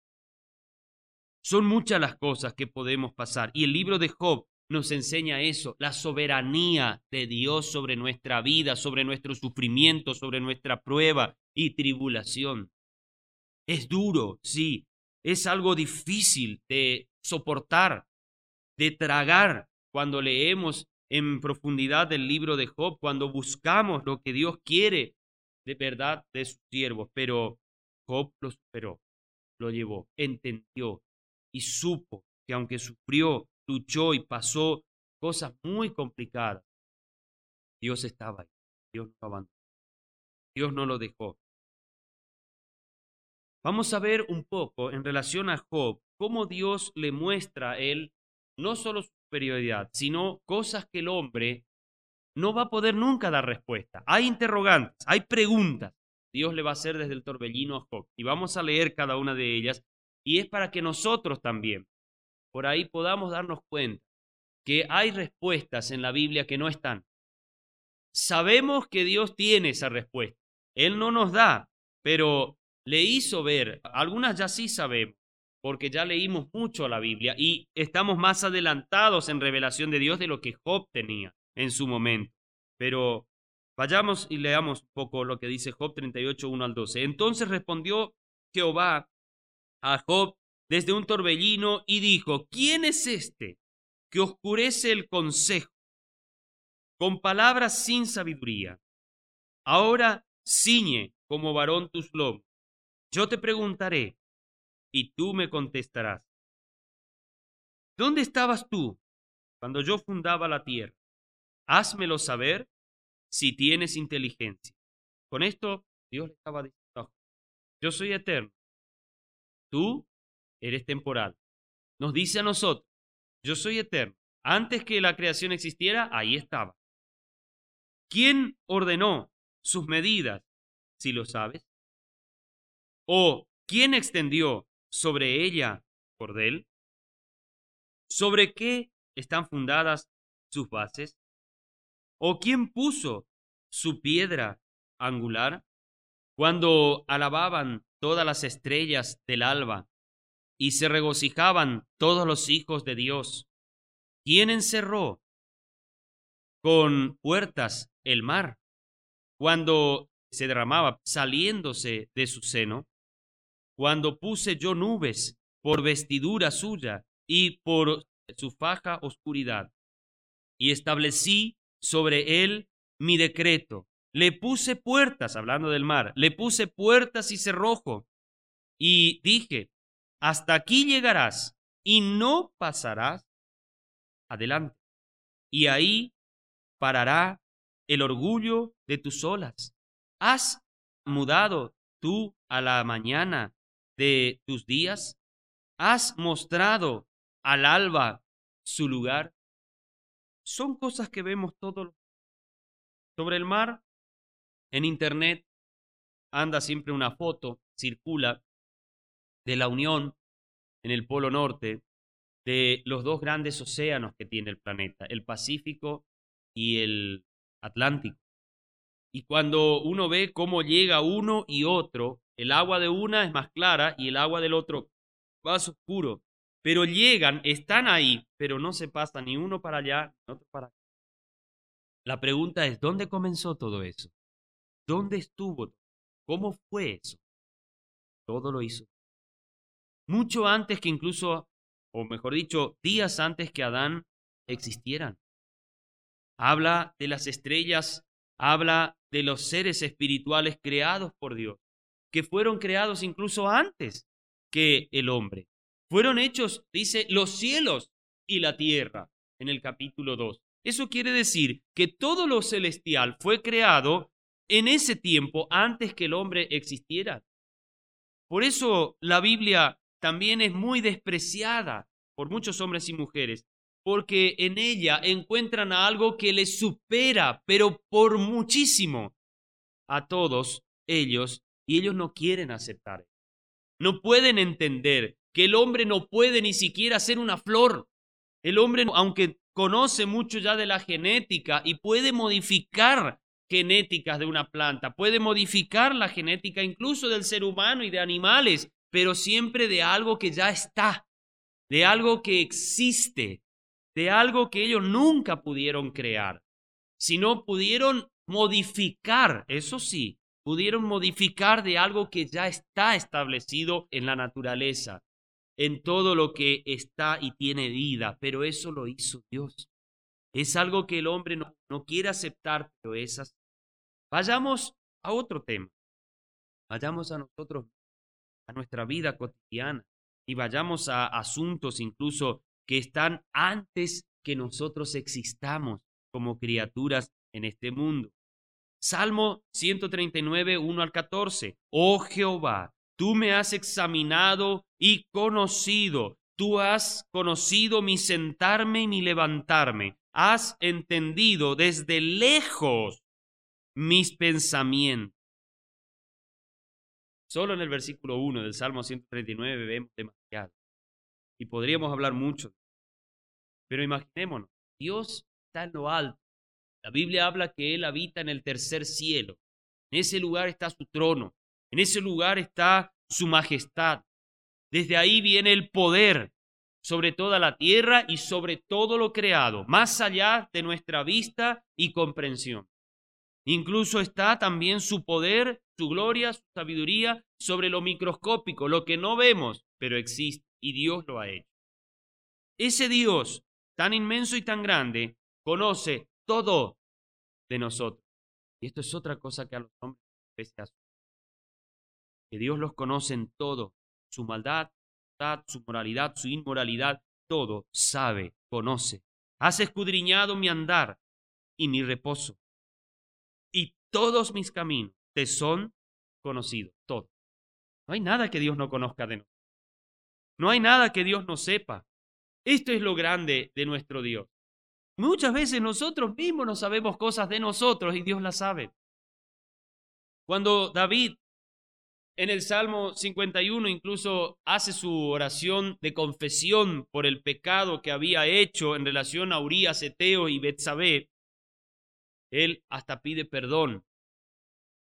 S2: Son muchas las cosas que podemos pasar y el libro de Job nos enseña eso, la soberanía de Dios sobre nuestra vida, sobre nuestro sufrimiento, sobre nuestra prueba y tribulación. Es duro, sí, es algo difícil de soportar, de tragar cuando leemos en profundidad el libro de Job, cuando buscamos lo que Dios quiere de verdad de sus siervos, pero Job lo superó, lo llevó, entendió y supo que aunque sufrió, luchó y pasó cosas muy complicadas, Dios estaba ahí, Dios no lo abandonó, Dios no lo dejó. Vamos a ver un poco en relación a Job, cómo Dios le muestra a él no solo su superioridad, sino cosas que el hombre no va a poder nunca dar respuesta. Hay interrogantes, hay preguntas. Dios le va a hacer desde el torbellino a Job. Y vamos a leer cada una de ellas. Y es para que nosotros también, por ahí podamos darnos cuenta que hay respuestas en la Biblia que no están. Sabemos que Dios tiene esa respuesta. Él no nos da, pero le hizo ver. Algunas ya sí sabemos, porque ya leímos mucho la Biblia y estamos más adelantados en revelación de Dios de lo que Job tenía en su momento. Pero vayamos y leamos un poco lo que dice Job treinta y ocho, uno al doce. Entonces respondió Jehová a Job desde un torbellino y dijo: ¿Quién es este que oscurece el consejo con palabras sin sabiduría? Ahora ciñe como varón tus lomos. Yo te preguntaré y tú me contestarás. ¿Dónde estabas tú cuando yo fundaba la tierra? Házmelo saber si tienes inteligencia. Con esto Dios le estaba diciendo: yo soy eterno, tú eres temporal. Nos dice a nosotros: yo soy eterno. Antes que la creación existiera, ahí estaba. ¿Quién ordenó sus medidas, si lo sabes? ¿O quién extendió sobre ella cordel? ¿Sobre qué están fundadas sus bases? ¿O quién puso su piedra angular? cuando alababan todas las estrellas del alba y se regocijaban todos los hijos de Dios? ¿Quién encerró con puertas el mar cuando se derramaba saliéndose de su seno? Cuando puse yo nubes por vestidura suya y por su faja oscuridad, y establecí sobre él mi decreto. Le puse puertas, hablando del mar, le puse puertas y cerrojo, y dije, hasta aquí llegarás y no pasarás adelante. Y ahí parará el orgullo de tus olas. ¿Has mudado tú a la mañana de tus días? ¿Has mostrado al alba su lugar? Son cosas que vemos todos sobre el mar. En internet anda siempre una foto, circula, de la unión en el Polo Norte de los dos grandes océanos que tiene el planeta, el Pacífico y el Atlántico. Y cuando uno ve cómo llega uno y otro, el agua de una es más clara y el agua del otro más oscuro, pero llegan, están ahí, pero no se pasa ni uno para allá ni otro para acá. La pregunta es, ¿dónde comenzó todo eso? ¿Dónde estuvo? ¿Cómo fue eso? Todo lo hizo. Mucho antes que incluso, o mejor dicho, días antes que Adán existieran. Habla de las estrellas, habla de los seres espirituales creados por Dios, que fueron creados incluso antes que el hombre. Fueron hechos, dice, los cielos y la tierra, en el capítulo dos. Eso quiere decir que todo lo celestial fue creado en ese tiempo antes que el hombre existiera. Por eso la Biblia también es muy despreciada por muchos hombres y mujeres, porque en ella encuentran a algo que les supera, pero por muchísimo, a todos ellos, y ellos no quieren aceptar. No pueden entender que el hombre no puede ni siquiera ser una flor. El hombre, aunque conoce mucho ya de la genética y puede modificar genéticas de una planta, puede modificar la genética incluso del ser humano y de animales, pero siempre de algo que ya está, de algo que existe, de algo que ellos nunca pudieron crear, sino pudieron modificar, eso sí, pudieron modificar de algo que ya está establecido en la naturaleza, en todo lo que está y tiene vida, pero eso lo hizo Dios. Es algo que el hombre no, no quiere aceptar, pero es así. Vayamos a otro tema. Vayamos a nosotros, a nuestra vida cotidiana, y vayamos a asuntos incluso que están antes que nosotros existamos como criaturas en este mundo. Salmo ciento treinta y nueve, uno al catorce. Oh Jehová, tú me has examinado y conocido. Tú has conocido mi sentarme y mi levantarme. Has entendido desde lejos mis pensamientos. Solo en el versículo uno del Salmo ciento treinta y nueve vemos demasiado. Y podríamos hablar mucho. Pero imaginémonos, Dios está en lo alto. La Biblia habla que Él habita en el tercer cielo. En ese lugar está su trono. En ese lugar está su majestad. Desde ahí viene el poder sobre toda la tierra y sobre todo lo creado, más allá de nuestra vista y comprensión. Incluso está también su poder, su gloria, su sabiduría sobre lo microscópico, lo que no vemos, pero existe, y Dios lo ha hecho. Ese Dios tan inmenso y tan grande conoce todo de nosotros. Y esto es otra cosa que a los hombres les hace. Que Dios los conoce en todo, su maldad, su moralidad, su inmoralidad, todo sabe, conoce. Has escudriñado mi andar y mi reposo. Y todos mis caminos te son conocidos, todos. No hay nada que Dios no conozca de nosotros. No hay nada que Dios no sepa. Esto es lo grande de nuestro Dios. Muchas veces nosotros mismos no sabemos cosas de nosotros y Dios las sabe. Cuando David en el Salmo cincuenta y uno incluso hace su oración de confesión por el pecado que había hecho en relación a Urías, Eteo y Betsabé, él hasta pide perdón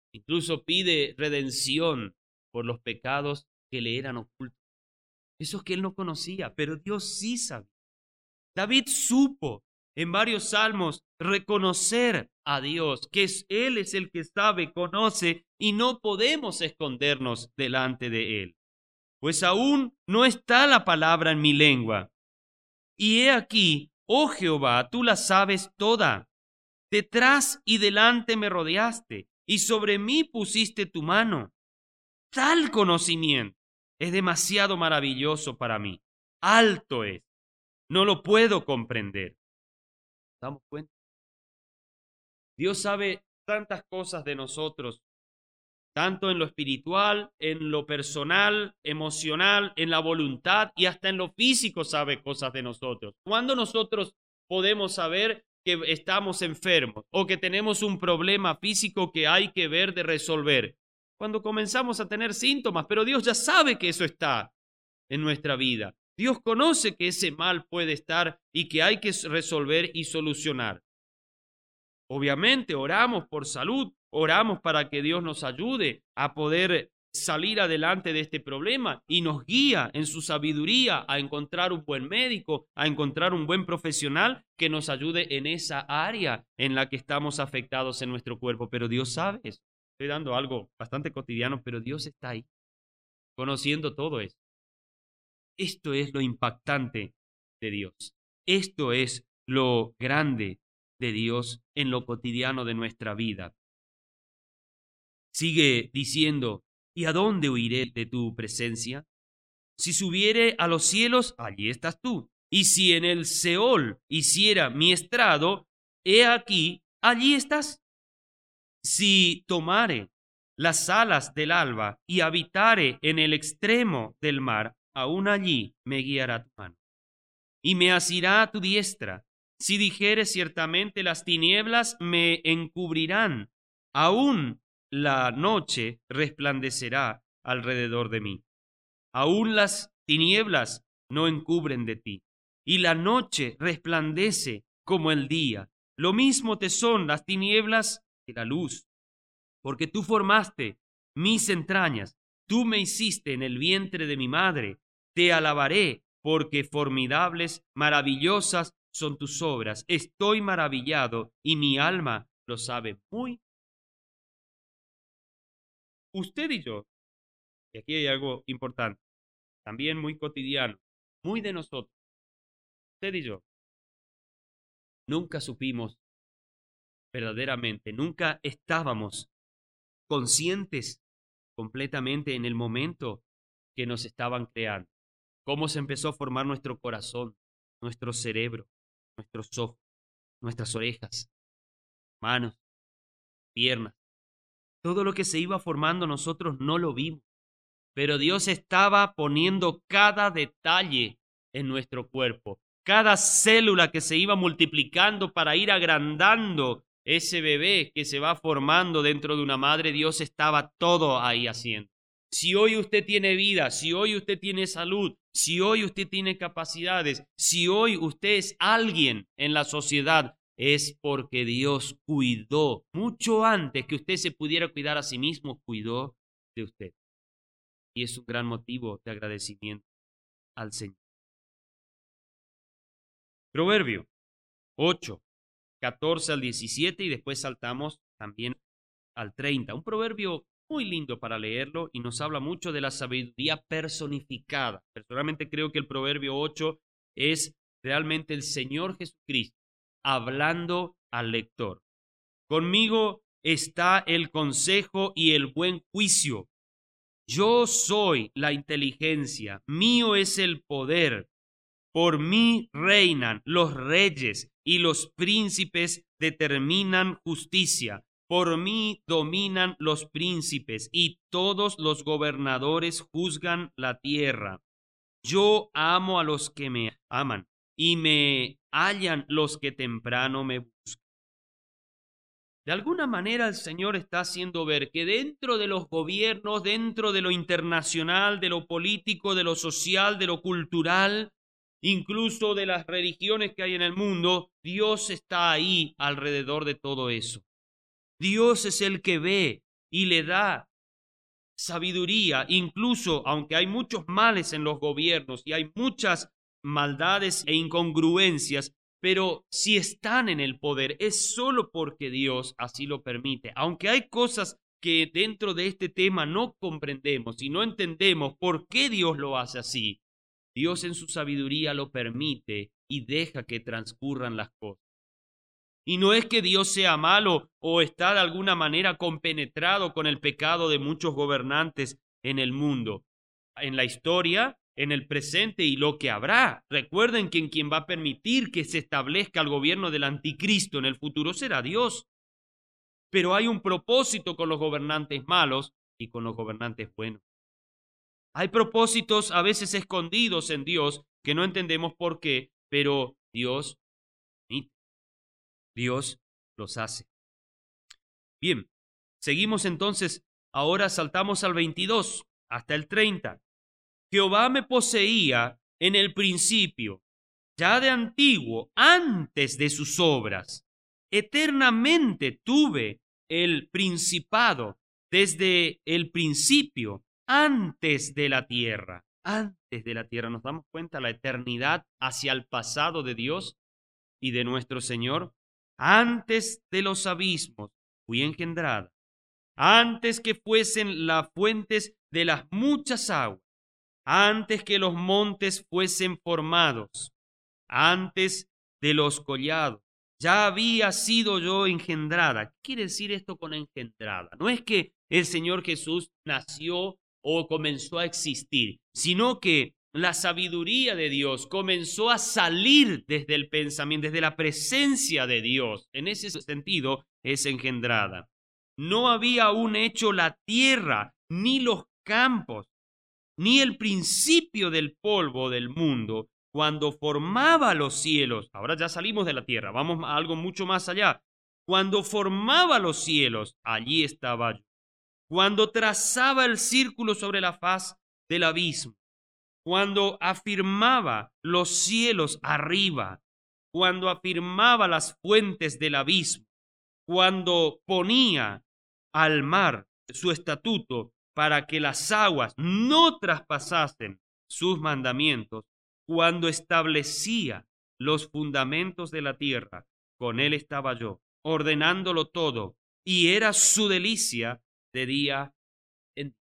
S2: Incluso pide redención por los pecados que le eran ocultos. Esos que él no conocía, pero Dios sí sabía. David supo en varios salmos reconocer a Dios, que es, Él es el que sabe, conoce, y no podemos escondernos delante de Él. Pues aún no está la palabra en mi lengua. Y he aquí, oh Jehová, tú la sabes toda. Detrás y delante me rodeaste, y sobre mí pusiste tu mano. Tal conocimiento es demasiado maravilloso para mí. Alto es. No lo puedo comprender. ¿Damos cuenta? Dios sabe tantas cosas de nosotros, tanto en lo espiritual, en lo personal, emocional, en la voluntad y hasta en lo físico sabe cosas de nosotros. ¿Cuándo nosotros podemos saber que estamos enfermos o que tenemos un problema físico que hay que ver de resolver? Cuando comenzamos a tener síntomas, pero Dios ya sabe que eso está en nuestra vida. Dios conoce que ese mal puede estar y que hay que resolver y solucionar. Obviamente oramos por salud, oramos para que Dios nos ayude a poder salir adelante de este problema y nos guía en su sabiduría a encontrar un buen médico, a encontrar un buen profesional que nos ayude en esa área en la que estamos afectados en nuestro cuerpo. Pero Dios sabe eso. Estoy dando algo bastante cotidiano, pero Dios está ahí, conociendo todo eso. Esto es lo impactante de Dios. Esto es lo grande de Dios en lo cotidiano de nuestra vida. Sigue diciendo, ¿y a dónde huiré de tu presencia? Si subiere a los cielos, allí estás tú. Y si en el Seol hiciera mi estrado, he aquí, allí estás. Si tomare las alas del alba y habitare en el extremo del mar, aún allí me guiará tu mano y me asirá tu diestra. Si dijere ciertamente las tinieblas me encubrirán, aún la noche resplandecerá alrededor de mí. Aún las tinieblas no encubren de ti, y la noche resplandece como el día. Lo mismo te son las tinieblas que la luz, porque tú formaste mis entrañas, tú me hiciste en el vientre de mi madre. Te alabaré, porque formidables, maravillosas son tus obras. Estoy maravillado y mi alma lo sabe muy. Usted y yo, y aquí hay algo importante, también muy cotidiano, muy de nosotros. Usted y yo nunca supimos verdaderamente, nunca estábamos conscientes completamente en el momento que nos estaban creando. Cómo se empezó a formar nuestro corazón, nuestro cerebro, nuestros ojos, nuestras orejas, manos, piernas. Todo lo que se iba formando nosotros no lo vimos, pero Dios estaba poniendo cada detalle en nuestro cuerpo, cada célula que se iba multiplicando para ir agrandando ese bebé que se va formando dentro de una madre. Dios estaba todo ahí haciendo. Si hoy usted tiene vida, si hoy usted tiene salud, si hoy usted tiene capacidades, si hoy usted es alguien en la sociedad, es porque Dios cuidó mucho antes que usted se pudiera cuidar a sí mismo, cuidó de usted. Y es un gran motivo de agradecimiento al Señor. Proverbio ocho, catorce al diecisiete y después saltamos también al treinta. Un proverbio muy lindo para leerlo y nos habla mucho de la sabiduría personificada. Personalmente creo que el proverbio ocho es realmente el Señor Jesucristo hablando al lector. Conmigo está el consejo y el buen juicio. Yo soy la inteligencia, mío es el poder. Por mí reinan los reyes y los príncipes determinan justicia. Por mí dominan los príncipes y todos los gobernadores juzgan la tierra. Yo amo a los que me aman y me hallan los que temprano me buscan. De alguna manera el Señor está haciendo ver que dentro de los gobiernos, dentro de lo internacional, de lo político, de lo social, de lo cultural, incluso de las religiones que hay en el mundo, Dios está ahí alrededor de todo eso. Dios es el que ve y le da sabiduría, incluso aunque hay muchos males en los gobiernos y hay muchas maldades e incongruencias, pero si están en el poder es solo porque Dios así lo permite. Aunque hay cosas que dentro de este tema no comprendemos y no entendemos por qué Dios lo hace así, Dios en su sabiduría lo permite y deja que transcurran las cosas. Y no es que Dios sea malo o está de alguna manera compenetrado con el pecado de muchos gobernantes en el mundo, en la historia, en el presente y lo que habrá. Recuerden que en quien va a permitir que se establezca el gobierno del anticristo en el futuro será Dios. Pero hay un propósito con los gobernantes malos y con los gobernantes buenos. Hay propósitos a veces escondidos en Dios que no entendemos por qué, pero Dios Dios los hace. Bien, seguimos entonces, ahora saltamos al veintidós hasta el treinta. Jehová me poseía en el principio, ya de antiguo, antes de sus obras. Eternamente tuve el principado desde el principio, antes de la tierra. Antes de la tierra, ¿nos damos cuenta la eternidad hacia el pasado de Dios y de nuestro Señor? Antes de los abismos fui engendrada, antes que fuesen las fuentes de las muchas aguas, antes que los montes fuesen formados, antes de los collados, ya había sido yo engendrada. ¿Qué quiere decir esto con engendrada? No es que el Señor Jesús nació o comenzó a existir, sino que la sabiduría de Dios comenzó a salir desde el pensamiento, desde la presencia de Dios. En ese sentido es engendrada. No había aún hecho la tierra, ni los campos, ni el principio del polvo del mundo, cuando formaba los cielos. Ahora ya salimos de la tierra, vamos a algo mucho más allá. Cuando formaba los cielos, allí estaba yo. Cuando trazaba el círculo sobre la faz del abismo, cuando afirmaba los cielos arriba, cuando afirmaba las fuentes del abismo, cuando ponía al mar su estatuto para que las aguas no traspasasen sus mandamientos, cuando establecía los fundamentos de la tierra, con él estaba yo, ordenándolo todo, y era su delicia de día en día.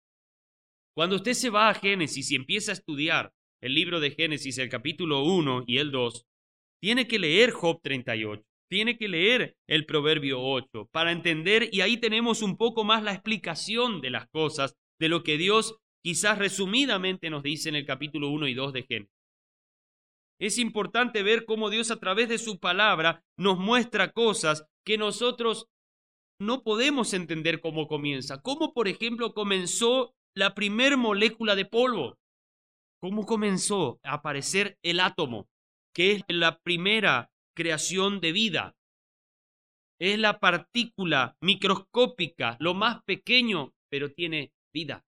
S2: Cuando usted se va a Génesis y empieza a estudiar el libro de Génesis, el capítulo uno y el dos, tiene que leer Job treinta y ocho, tiene que leer el Proverbio ocho para entender, y ahí tenemos un poco más la explicación de las cosas, de lo que Dios quizás resumidamente nos dice en el capítulo uno y dos de Génesis. Es importante ver cómo Dios a través de su palabra nos muestra cosas que nosotros no podemos entender cómo comienza. Cómo, por ejemplo, comenzó la primer molécula de polvo. Cómo comenzó a aparecer el átomo, que es la primera creación de vida. Es la partícula microscópica, lo más pequeño, pero tiene vida.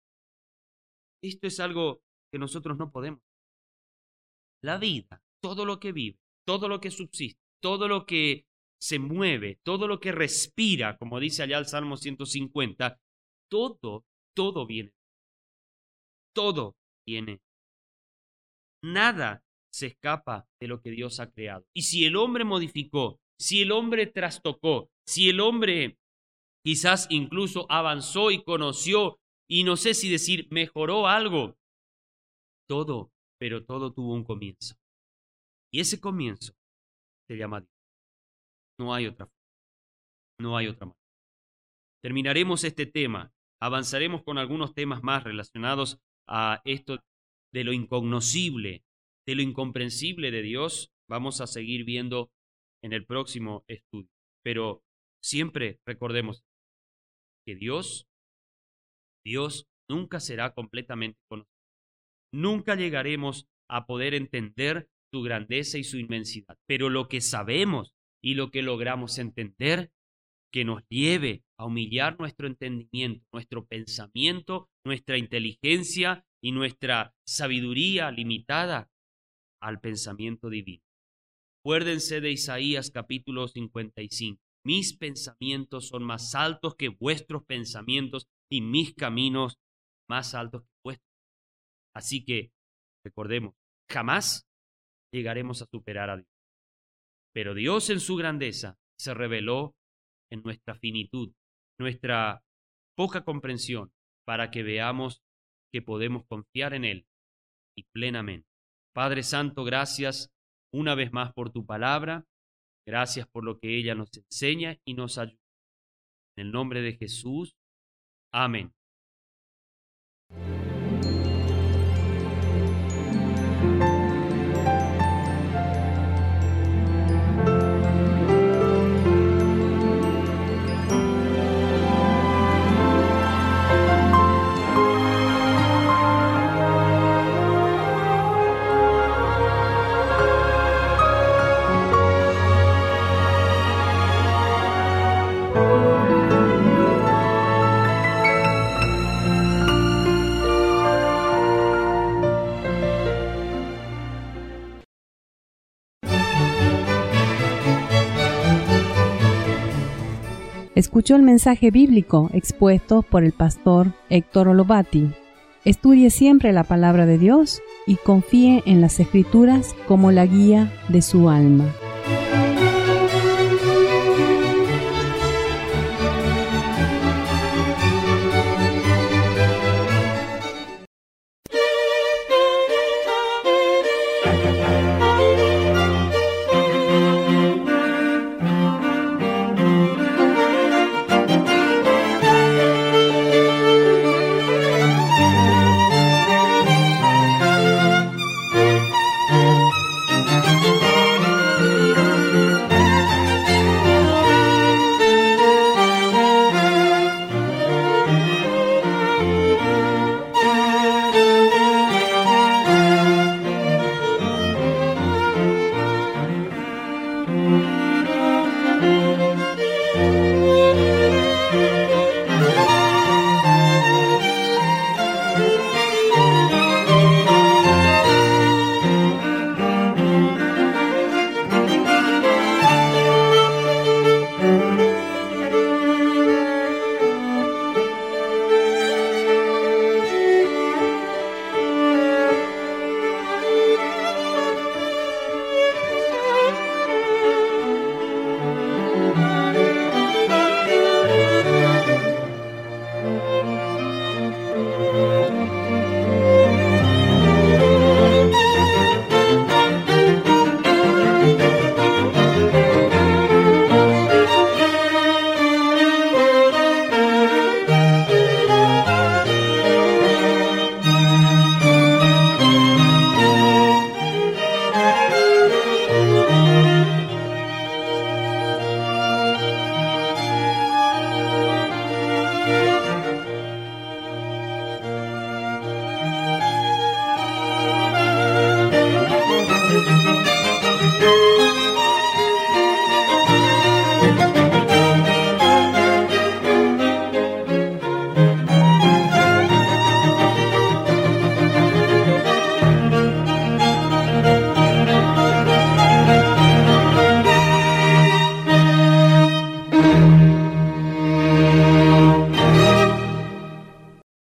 S2: Esto es algo que nosotros no podemos. La vida, todo lo que vive, todo lo que subsiste, todo lo que se mueve, todo lo que respira, como dice allá el Salmo ciento cincuenta, todo, todo viene. Todo viene. Nada se escapa de lo que Dios ha creado. Y si el hombre modificó, si el hombre trastocó, si el hombre quizás incluso avanzó y conoció, y no sé si decir mejoró algo, todo, pero todo tuvo un comienzo. Y ese comienzo se llama Dios. No hay otra forma. No hay otra manera. Terminaremos este tema. Avanzaremos con algunos temas más relacionados a esto de lo incognoscible, de lo incomprensible de Dios. Vamos a seguir viendo en el próximo estudio. Pero siempre recordemos que Dios, Dios nunca será completamente conocido. Nunca llegaremos a poder entender su grandeza y su inmensidad. Pero lo que sabemos y lo que logramos entender, que nos lleve a humillar nuestro entendimiento, nuestro pensamiento, nuestra inteligencia y nuestra sabiduría limitada al pensamiento divino. Acuérdense de Isaías capítulo cincuenta y cinco. mis pensamientos son más altos que vuestros pensamientos y mis caminos más altos que vuestros. Así que, recordemos, jamás llegaremos a superar a Dios. Pero Dios en su grandeza se reveló en nuestra finitud, nuestra poca comprensión, para que veamos que podemos confiar en Él y plenamente. Padre Santo, gracias una vez más por tu palabra, gracias por lo que ella nos enseña y nos ayuda. En el nombre de Jesús, amén.
S1: Escuchó el mensaje bíblico expuesto por el pastor Héctor Olovati. Estudie siempre la palabra de Dios y confíe en las Escrituras como la guía de su alma.